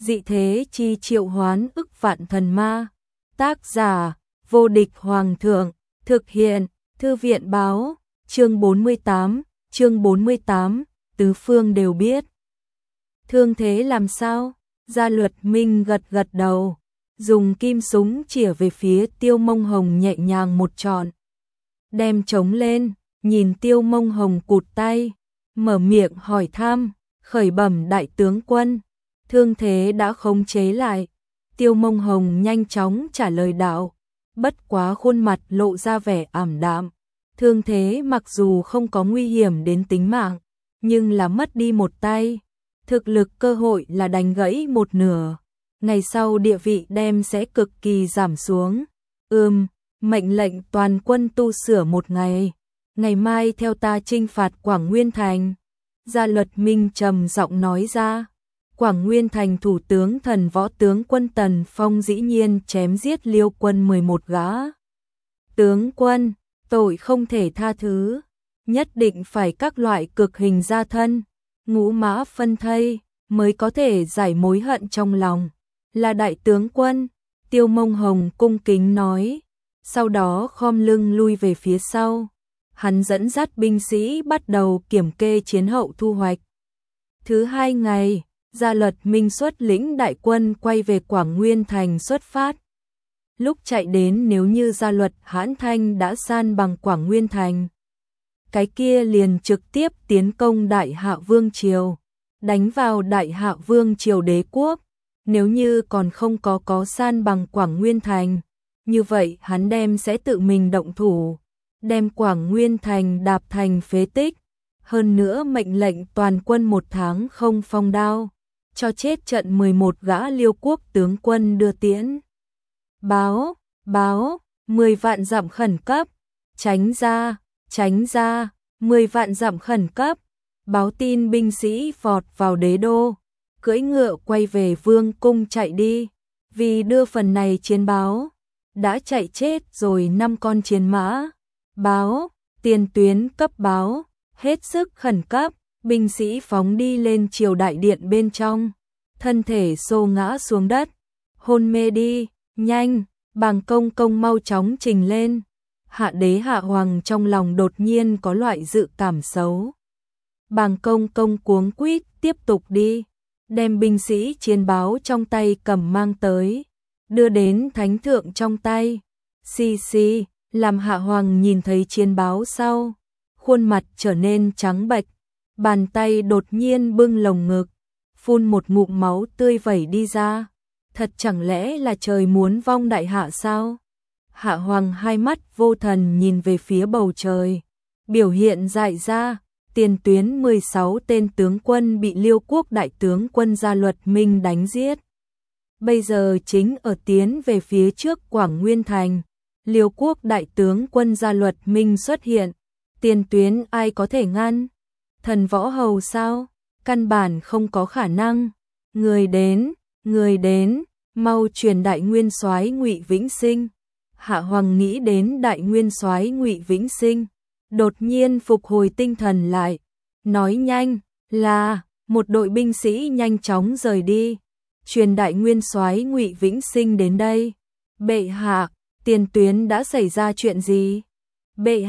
Dị thế chi triệu hoán ức vạn thần ma. Tác giả, vô địch hoàng thượng. Thực hiện, thư viện báo. Chương 48, tứ phương đều biết. Thương thế làm sao? Gia Luật Minh gật gật đầu, dùng kim súng chĩa về phía Tiêu Mông Hồng nhẹ nhàng một trọn. Đem trống lên, nhìn Tiêu Mông Hồng cụt tay, mở miệng hỏi thăm, khởi bẩm đại tướng quân, thương thế đã khống chế lại. Tiêu Mông Hồng nhanh chóng trả lời đạo, bất quá khuôn mặt lộ ra vẻ ảm đạm. Thương thế mặc dù không có nguy hiểm đến tính mạng, nhưng là mất đi một tay. Thực lực cơ hội là đánh gãy một nửa. Ngày sau địa vị đem sẽ cực kỳ giảm xuống. Mệnh lệnh toàn quân tu sửa một ngày. Ngày mai theo ta chinh phạt Quảng Nguyên Thành. Gia Luật Minh trầm giọng nói ra. Quảng Nguyên Thành thủ tướng thần võ tướng quân Tần Phong dĩ nhiên chém giết Liêu quân 11 gã. Tướng quân, tội không thể tha thứ. Nhất định phải các loại cực hình gia thân, ngũ mã phân thây, mới có thể giải mối hận trong lòng. Là đại tướng quân, Tiêu Mông Hồng cung kính nói, sau đó khom lưng lui về phía sau. Hắn dẫn dắt binh sĩ bắt đầu kiểm kê chiến hậu thu hoạch. Thứ 2 ngày, Gia Luật Minh xuất lĩnh đại quân quay về Quảng Nguyên Thành xuất phát. Lúc chạy đến, nếu như Gia Luật Hãn Thanh đã san bằng Quảng Nguyên Thành, cái kia liền trực tiếp tiến công Đại Hạ Vương Triều, đánh vào Đại Hạ Vương Triều đế quốc. Nếu như còn không có san bằng Quảng Nguyên Thành, như vậy hắn sẽ tự mình động thủ, đem Quảng Nguyên Thành đạp thành phế tích. Hơn nữa mệnh lệnh toàn quân 1 tháng không phong đao, cho chết trận 11 gã Liêu quốc tướng quân đưa tiễn. Báo, 10 vạn dặm khẩn cấp, tránh ra, 10 vạn dặm khẩn cấp. Báo tin binh sĩ vọt vào đế đô, cưỡi ngựa quay về vương cung chạy đi. Vì đưa phần này chiến báo, đã chạy chết rồi 5 con chiến mã. Báo, tiền tuyến cấp báo, hết sức khẩn cấp. Binh sĩ phóng đi lên triều đại điện bên trong, thân thể xô ngã xuống đất, hôn mê đi. Nhanh, Bàng Công Công mau chóng trình lên. Hạ đế Hạ Hoàng trong lòng đột nhiên có loại dự cảm xấu. Bàng Công Công cuống quýt tiếp tục đi, đem binh sĩ chiến báo trong tay cầm mang tới, đưa đến thánh thượng trong tay. Xì, làm Hạ Hoàng nhìn thấy chiến báo sau, khuôn mặt trở nên trắng bệch, bàn tay đột nhiên bưng lồng ngực, phun một ngụm máu tươi vẩy đi ra. Thật chẳng lẽ là trời muốn vong đại hạ sao? Hạ Hoàng hai mắt vô thần nhìn về phía bầu trời, biểu hiện dại ra. Tiền tuyến 16 tên tướng quân bị Liêu quốc đại tướng quân Gia Luật Minh đánh giết. Bây giờ chính ở tiến về phía trước Quảng Nguyên Thành. Liêu quốc đại tướng quân Gia Luật Minh xuất hiện. Tiền tuyến ai có thể ngăn? Thần võ hầu sao? Căn bản không có khả năng. Người đến, mau truyền đại nguyên soái Ngụy Vĩnh Sinh. Hạ Hoàng nghĩ đến đại nguyên soái Ngụy Vĩnh Sinh, đột nhiên phục hồi tinh thần lại, nói nhanh, là một đội binh sĩ nhanh chóng rời đi, truyền đại nguyên soái Ngụy Vĩnh Sinh đến đây. Bệ hạ, tiền tuyến đã xảy ra chuyện gì? Bệ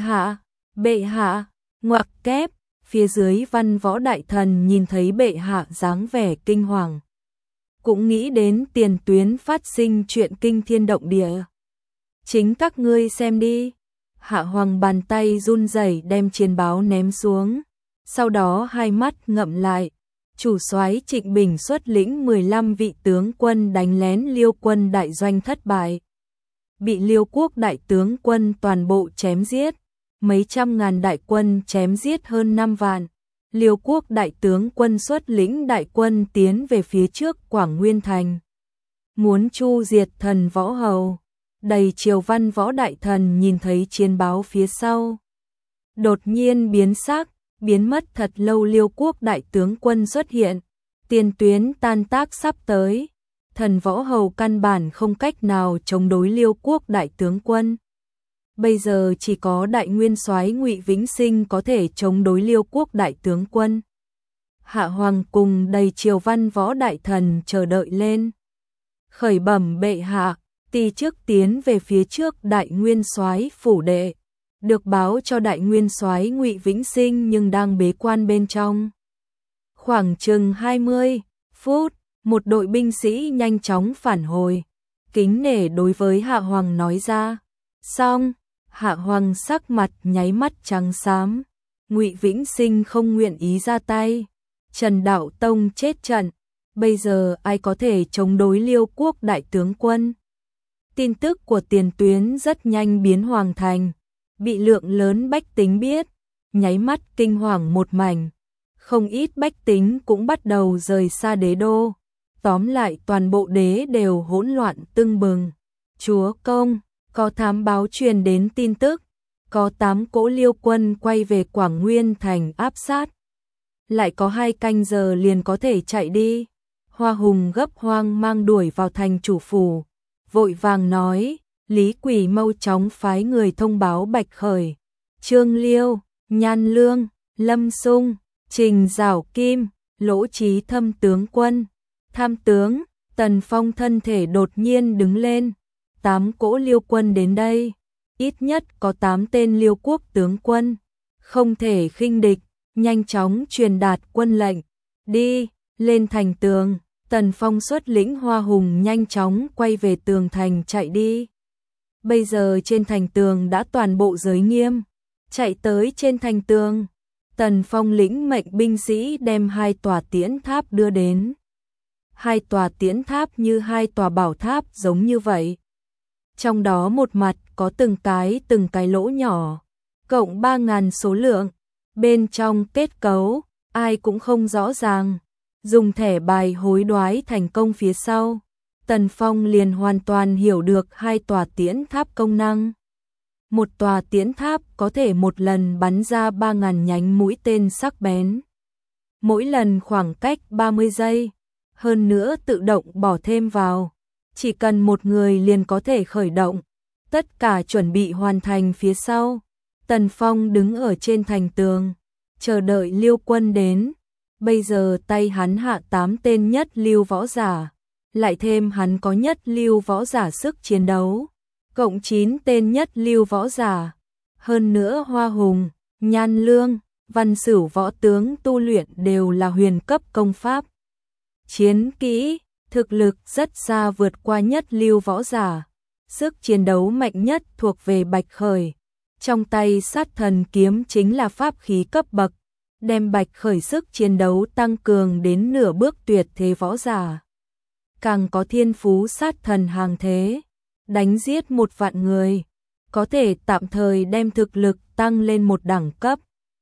hạ, ngoặc kép. Phía dưới văn võ đại thần nhìn thấy bệ hạ dáng vẻ kinh hoàng, cũng nghĩ đến tiền tuyến phát sinh chuyện kinh thiên động địa. Chính các ngươi xem đi. Hạ Hoàng bàn tay run rẩy đem chiến báo ném xuống, sau đó hai mắt ngậm lại. Chủ soái Trịnh Bình xuất lĩnh 15 vị tướng quân đánh lén Liêu quân đại doanh thất bại, bị Liêu quốc đại tướng quân toàn bộ chém giết. Mấy trăm ngàn đại quân chém giết hơn 5 vạn. Liêu quốc đại tướng quân xuất lĩnh đại quân tiến về phía trước Quảng Nguyên Thành, muốn chu diệt thần võ hầu. Đầy triều văn võ đại thần nhìn thấy chiến báo phía sau, đột nhiên biến sắc, biến mất thật lâu. Liêu quốc đại tướng quân xuất hiện, tiền tuyến tan tác sắp tới. Thần võ hầu căn bản không cách nào chống đối Liêu quốc đại tướng quân. Bây giờ chỉ có đại nguyên soái Ngụy Vĩnh Sinh có thể chống đối Liêu quốc đại tướng quân. Hạ Hoàng cùng đầy triều văn võ đại thần chờ đợi lên. Khởi bẩm bệ hạ, ti trước tiến về phía trước Đại Nguyên Soái phủ đệ, được báo cho Đại Nguyên Soái Ngụy Vĩnh Sinh nhưng đang bế quan bên trong. Khoảng chừng 20 phút, một đội binh sĩ nhanh chóng phản hồi, kính nể đối với Hạ Hoàng nói ra. Xong, Hạ Hoàng sắc mặt nháy mắt trắng xám. Ngụy Vĩnh Sinh không nguyện ý ra tay. Trần Đạo Tông chết trận, bây giờ ai có thể chống đối Liêu quốc đại tướng quân? Tin tức của tiền tuyến rất nhanh biến hoàng thành, bị lượng lớn bách tính biết, nháy mắt kinh hoàng một mảnh. Không ít bách tính cũng bắt đầu rời xa đế đô. Tóm lại toàn bộ đế đều hỗn loạn tưng bừng. Chúa công, có thám báo truyền đến tin tức, có 8 cỗ Liêu quân quay về Quảng Nguyên thành áp sát. Lại có 2 canh giờ liền có thể chạy đi. Hoa Hùng gấp hoang mang đuổi vào thành chủ phủ, vội vàng nói, Lý Quỳ mau chóng phái người thông báo Bạch Khởi, Trương Liêu, Nhan Lương, Lâm Sung, Trình Giảo Kim, Lỗ Chí Thâm tướng quân, tham tướng. Tần Phong thân thể đột nhiên đứng lên. 8 cỗ Liêu quân đến đây, ít nhất có 8 tên Liêu quốc tướng quân, không thể khinh địch, nhanh chóng truyền đạt quân lệnh, đi, lên thành tường. Tần Phong xuất lĩnh Hoa Hùng nhanh chóng quay về tường thành chạy đi. Bây giờ trên thành tường đã toàn bộ giới nghiêm, chạy tới trên thành tường. Tần Phong lĩnh mệnh binh sĩ đem 2 tòa tiễn tháp đưa đến. 2 tòa tiễn tháp như 2 tòa bảo tháp giống như vậy. Trong đó một mặt có từng cái lỗ nhỏ, cộng 3.000 số lượng. Bên trong kết cấu, ai cũng không rõ ràng. Dùng thẻ bài hối đoái thành công phía sau, Tần Phong liền hoàn toàn hiểu được 2 tòa tiễn tháp công năng. Một tòa tiễn tháp có thể một lần bắn ra 3.000 nhánh mũi tên sắc bén. Mỗi lần khoảng cách 30 giây, hơn nữa tự động bỏ thêm vào. Chỉ cần một người liền có thể khởi động. Tất cả chuẩn bị hoàn thành phía sau. Tần Phong đứng ở trên thành tường, chờ đợi Liêu quân đến. Bây giờ tay hắn hạ 8 tên nhất lưu võ giả, lại thêm hắn có nhất lưu võ giả sức chiến đấu, cộng 9 tên nhất lưu võ giả. Hơn nữa Hoa Hùng, Nhan Lương, Văn Sửu võ tướng tu luyện đều là huyền cấp công pháp. Chiến kỹ, thực lực rất xa vượt qua nhất lưu võ giả. Sức chiến đấu mạnh nhất thuộc về Bạch Khởi. Trong tay sát thần kiếm chính là pháp khí cấp bậc, đem Bạch Khởi sức chiến đấu tăng cường đến nửa bước tuyệt thế võ giả. Càng có thiên phú sát thần hàng thế, đánh giết 1 vạn người, có thể tạm thời đem thực lực tăng lên một đẳng cấp.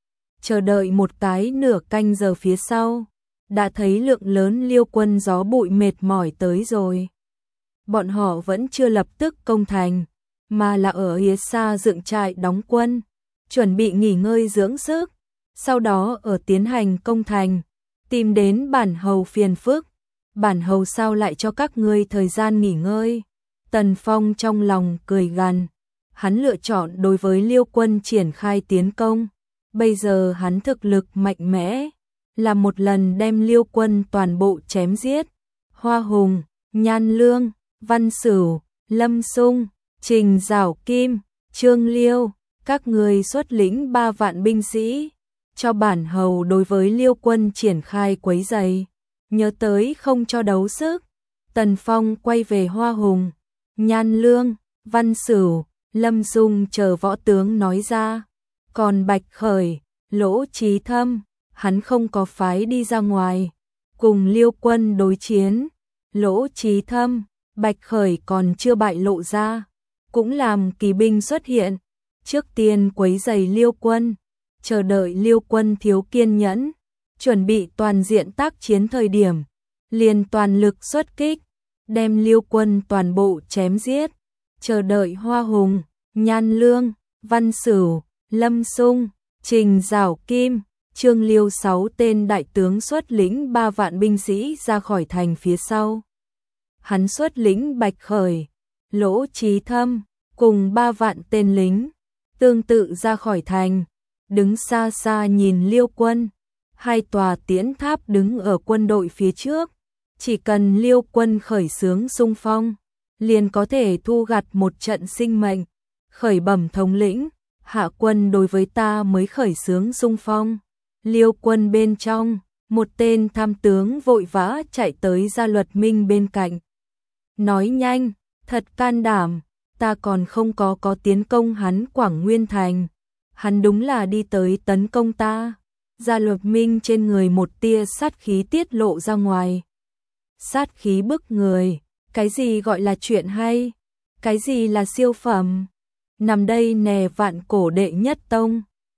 Chờ đợi một cái nửa canh giờ phía sau, đã thấy lượng lớn Liêu quân gió bụi mệt mỏi tới rồi. Bọn họ vẫn chưa lập tức công thành, mà là ở phía xa dựng trại đóng quân, chuẩn bị nghỉ ngơi dưỡng sức, sau đó ở tiến hành công thành, tìm đến bản hầu phiền phức. Bản hầu sao lại cho các ngươi thời gian nghỉ ngơi? Tần Phong trong lòng cười gằn, hắn lựa chọn đối với Liêu quân triển khai tiến công. Bây giờ hắn thực lực mạnh mẽ, là một lần đem Liêu quân toàn bộ chém giết. Hoa Hùng, Nhan Lương, Văn Sửu, Lâm Sung, Trình Giảo Kim, Trương Liêu, các người xuất lĩnh 3 vạn binh sĩ, cho bản hầu đối với Liêu quân triển khai quấy rầy, nhớ tới không cho đấu sức. Tần Phong quay về Hoa Hùng, Nhan Lương, Văn Sửu, Lâm Dung chờ võ tướng nói ra. Còn Bạch Khởi, Lỗ Chí Thâm, hắn không có phái đi ra ngoài, cùng Liêu quân đối chiến. Lỗ Chí Thâm, Bạch Khởi còn chưa bại lộ ra, cũng làm kỳ binh xuất hiện, trước tiên quấy rầy Liêu quân, chờ đợi Liêu quân thiếu kiên nhẫn, chuẩn bị toàn diện tác chiến thời điểm, liền toàn lực xuất kích, đem Liêu quân toàn bộ chém giết. Chờ đợi Hoa Hùng, Nhan Lương, Văn Sửu, Lâm Sung, Trình Giảo Kim, Trương Liêu 6 tên đại tướng xuất lĩnh 3 vạn binh sĩ ra khỏi thành phía sau. Hắn xuất lĩnh Bạch Khởi, Lỗ Chí Thâm, cùng 3 vạn tên lính, tương tự ra khỏi thành, đứng xa xa nhìn Liêu quân. 2 tòa tiễn tháp đứng ở quân đội phía trước, chỉ cần Liêu quân khởi xướng xung phong, liền có thể thu gặt một trận sinh mệnh. Khởi bẩm thống lĩnh, hạ quân đối với ta mới khởi xướng xung phong. Liêu quân bên trong, một tên tham tướng vội vã chạy tới Gia Luật Minh bên cạnh. Nói nhanh, thật can đảm, ta còn không có tiến công hắn Quảng Nguyên Thành. Hắn đúng là đi tới tấn công ta. Gia Luật Minh trên người một tia sát khí tiết lộ ra ngoài. Sát khí bức người, cái gì gọi là chuyện hay? Cái gì là siêu phẩm? Nằm đây nè vạn cổ đệ nhất tông.